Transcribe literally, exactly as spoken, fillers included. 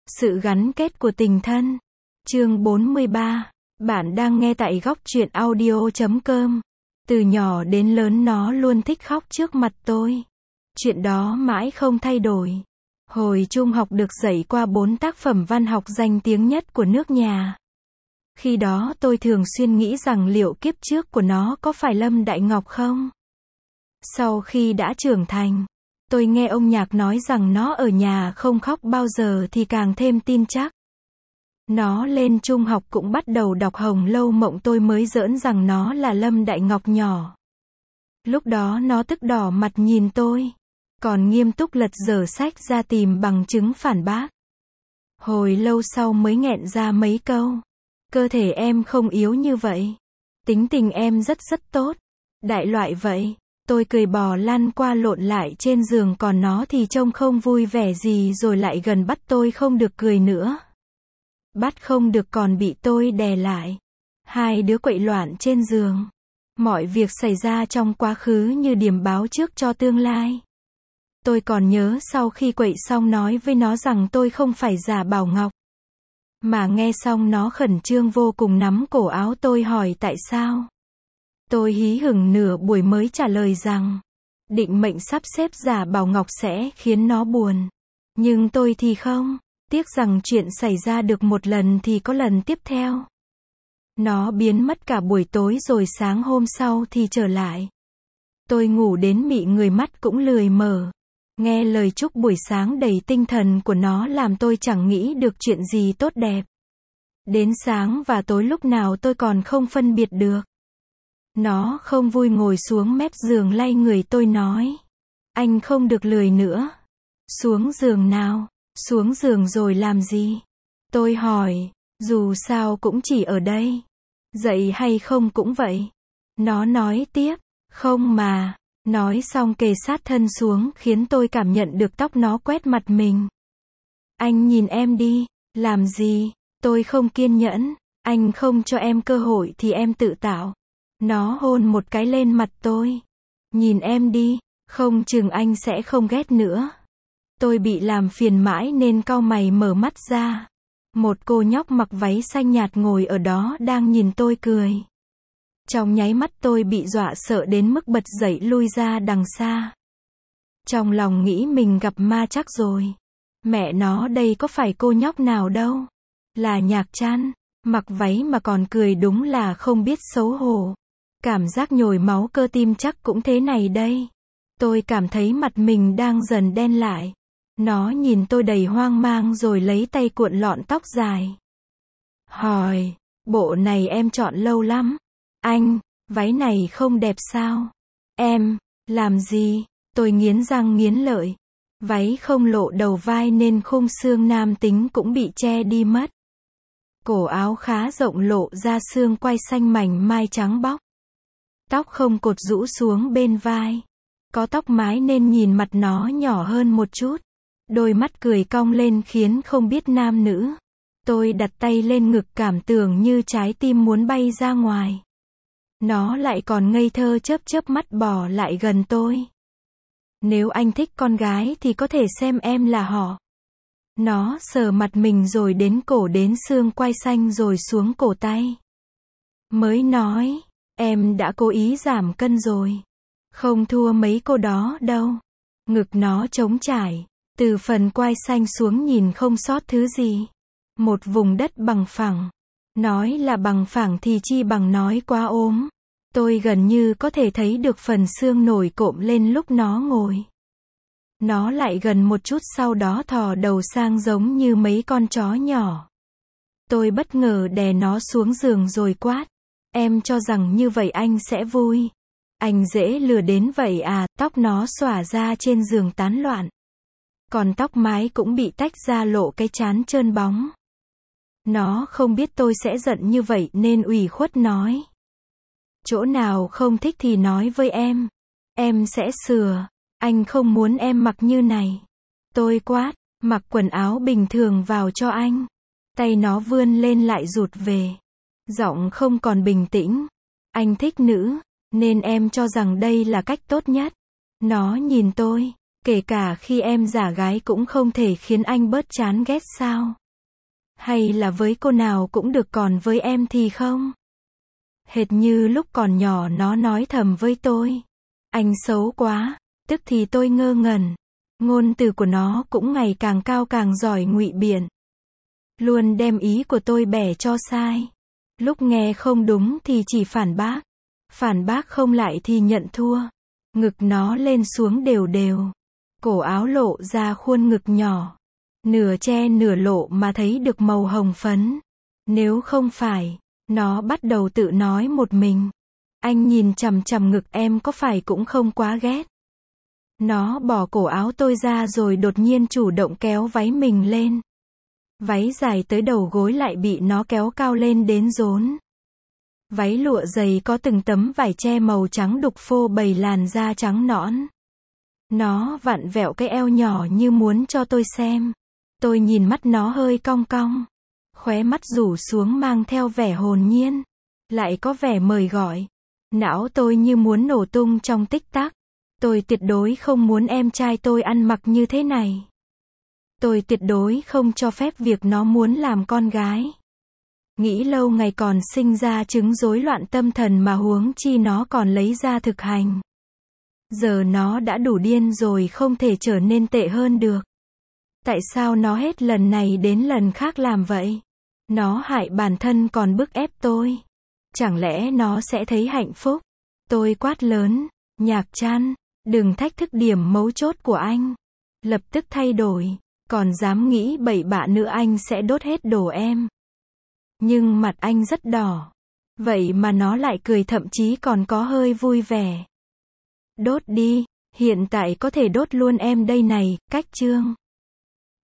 Sự gắn kết của tình thân. Chương bốn mươi ba. Bạn đang nghe tại góc truyện audio chấm com. Từ nhỏ đến lớn nó luôn thích khóc trước mặt tôi. Chuyện đó mãi không thay đổi. Hồi trung học được dạy qua bốn tác phẩm văn học danh tiếng nhất của nước nhà. Khi đó tôi thường xuyên nghĩ rằng liệu kiếp trước của nó có phải Lâm Đại Ngọc không? Sau khi đã trưởng thành, tôi nghe ông Nhạc nói rằng nó ở nhà không khóc bao giờ thì càng thêm tin chắc. Nó lên trung học cũng bắt đầu đọc Hồng Lâu Mộng, tôi mới giỡn rằng nó là Lâm Đại Ngọc nhỏ. Lúc đó nó tức đỏ mặt nhìn tôi, còn nghiêm túc lật dở sách ra tìm bằng chứng phản bác. Hồi lâu sau mới nghẹn ra mấy câu. Cơ thể em không yếu như vậy. Tính tình em rất rất tốt. Đại loại vậy. Tôi cười bò lăn qua lộn lại trên giường, còn nó thì trông không vui vẻ gì rồi lại gần bắt tôi không được cười nữa. Bắt không được còn bị tôi đè lại. Hai đứa quậy loạn trên giường. Mọi việc xảy ra trong quá khứ như điềm báo trước cho tương lai. Tôi còn nhớ sau khi quậy xong nói với nó rằng tôi không phải giả Bảo Ngọc. Mà nghe xong nó khẩn trương vô cùng nắm cổ áo tôi hỏi tại sao. Tôi hí hửng nửa buổi mới trả lời rằng định mệnh sắp xếp giả Bảo Ngọc sẽ khiến nó buồn. Nhưng tôi thì không. Tiếc rằng chuyện xảy ra được một lần thì có lần tiếp theo. Nó biến mất cả buổi tối rồi sáng hôm sau thì trở lại. Tôi ngủ đến mị người, mắt cũng lười mở. Nghe lời chúc buổi sáng đầy tinh thần của nó làm tôi chẳng nghĩ được chuyện gì tốt đẹp. Đến sáng và tối lúc nào tôi còn không phân biệt được. Nó không vui ngồi xuống mép giường lay người tôi nói. Anh không được lười nữa. Xuống giường nào. Xuống giường rồi làm gì? Tôi hỏi. Dù sao cũng chỉ ở đây. Dậy hay không cũng vậy. Nó nói tiếp. Không mà. Nói xong kề sát thân xuống khiến tôi cảm nhận được tóc nó quét mặt mình. Anh nhìn em đi. Làm gì? Tôi không kiên nhẫn. Anh không cho em cơ hội thì em tự tạo. Nó hôn một cái lên mặt tôi. Nhìn em đi. Không chừng anh sẽ không ghét nữa. Tôi bị làm phiền mãi nên cau mày mở mắt ra. Một cô nhóc mặc váy xanh nhạt ngồi ở đó đang nhìn tôi cười. Trong nháy mắt tôi bị dọa sợ đến mức bật dậy lui ra đằng xa. Trong lòng nghĩ mình gặp ma chắc rồi. Mẹ nó, đây có phải cô nhóc nào đâu. Là Nhạc Trăn. Mặc váy mà còn cười, đúng là không biết xấu hổ. Cảm giác nhồi máu cơ tim chắc cũng thế này đây. Tôi cảm thấy mặt mình đang dần đen lại. Nó nhìn tôi đầy hoang mang rồi lấy tay cuộn lọn tóc dài. Hỏi, bộ này em chọn lâu lắm. Anh, váy này không đẹp sao? Em, làm gì? Tôi nghiến răng nghiến lợi. Váy không lộ đầu vai nên khung xương nam tính cũng bị che đi mất. Cổ áo khá rộng lộ ra xương quai xanh mảnh mai trắng bóc. Tóc không cột rũ xuống bên vai. Có tóc mái nên nhìn mặt nó nhỏ hơn một chút. Đôi mắt cười cong lên khiến không biết nam nữ. Tôi đặt tay lên ngực cảm tưởng như trái tim muốn bay ra ngoài. Nó lại còn ngây thơ chớp chớp mắt bỏ lại gần tôi. Nếu anh thích con gái thì có thể xem em là họ. Nó sờ mặt mình rồi đến cổ đến xương quai xanh rồi xuống cổ tay. Mới nói, em đã cố ý giảm cân rồi. Không thua mấy cô đó đâu. Ngực nó trống trải. Từ phần quai xanh xuống nhìn không sót thứ gì. Một vùng đất bằng phẳng. Nói là bằng phẳng thì chi bằng nói quá ốm. Tôi gần như có thể thấy được phần xương nổi cộm lên lúc nó ngồi. Nó lại gần một chút sau đó thò đầu sang giống như mấy con chó nhỏ. Tôi bất ngờ đè nó xuống giường rồi quát. Em cho rằng như vậy anh sẽ vui. Anh dễ lừa đến vậy à? Tóc nó xõa ra trên giường tán loạn. Còn tóc mái cũng bị tách ra lộ cái trán trơn bóng. Nó không biết tôi sẽ giận như vậy nên ủy khuất nói. Chỗ nào không thích thì nói với em. Em sẽ sửa. Anh không muốn em mặc như này. Tôi quát, mặc quần áo bình thường vào cho anh. Tay nó vươn lên lại rụt về. Giọng không còn bình tĩnh. Anh thích nữ, nên em cho rằng đây là cách tốt nhất. Nó nhìn tôi. Kể cả khi em giả gái cũng không thể khiến anh bớt chán ghét sao? Hay là với cô nào cũng được còn với em thì không? Hệt như lúc còn nhỏ nó nói thầm với tôi. Anh xấu quá. Tức thì tôi ngơ ngẩn. Ngôn từ của nó cũng ngày càng cao càng giỏi ngụy biện. Luôn đem ý của tôi bẻ cho sai. Lúc nghe không đúng thì chỉ phản bác. Phản bác không lại thì nhận thua. Ngực nó lên xuống đều đều. Cổ áo lộ ra khuôn ngực nhỏ. Nửa che nửa lộ mà thấy được màu hồng phấn. Nếu không phải, nó bắt đầu tự nói một mình. Anh nhìn chằm chằm ngực em có phải cũng không quá ghét. Nó bỏ cổ áo tôi ra rồi đột nhiên chủ động kéo váy mình lên. Váy dài tới đầu gối lại bị nó kéo cao lên đến rốn. Váy lụa dày có từng tấm vải che màu trắng đục phô bày làn da trắng nõn. Nó vặn vẹo cái eo nhỏ như muốn cho tôi xem. Tôi nhìn mắt nó hơi cong cong. Khóe mắt rủ xuống mang theo vẻ hồn nhiên. Lại có vẻ mời gọi. Não tôi như muốn nổ tung trong tích tắc. Tôi tuyệt đối không muốn em trai tôi ăn mặc như thế này. Tôi tuyệt đối không cho phép việc nó muốn làm con gái. Nghĩ lâu ngày còn sinh ra chứng rối loạn tâm thần mà huống chi nó còn lấy ra thực hành. Giờ nó đã đủ điên rồi không thể trở nên tệ hơn được. Tại sao nó hết lần này đến lần khác làm vậy? Nó hại bản thân còn bức ép tôi. Chẳng lẽ nó sẽ thấy hạnh phúc? Tôi quát lớn, Nhạc Trăn, đừng thách thức điểm mấu chốt của anh. Lập tức thay đổi, còn dám nghĩ bậy bạ nữa anh sẽ đốt hết đồ em. Nhưng mặt anh rất đỏ. Vậy mà nó lại cười thậm chí còn có hơi vui vẻ. Đốt đi, hiện tại có thể đốt luôn em đây này, cách chương.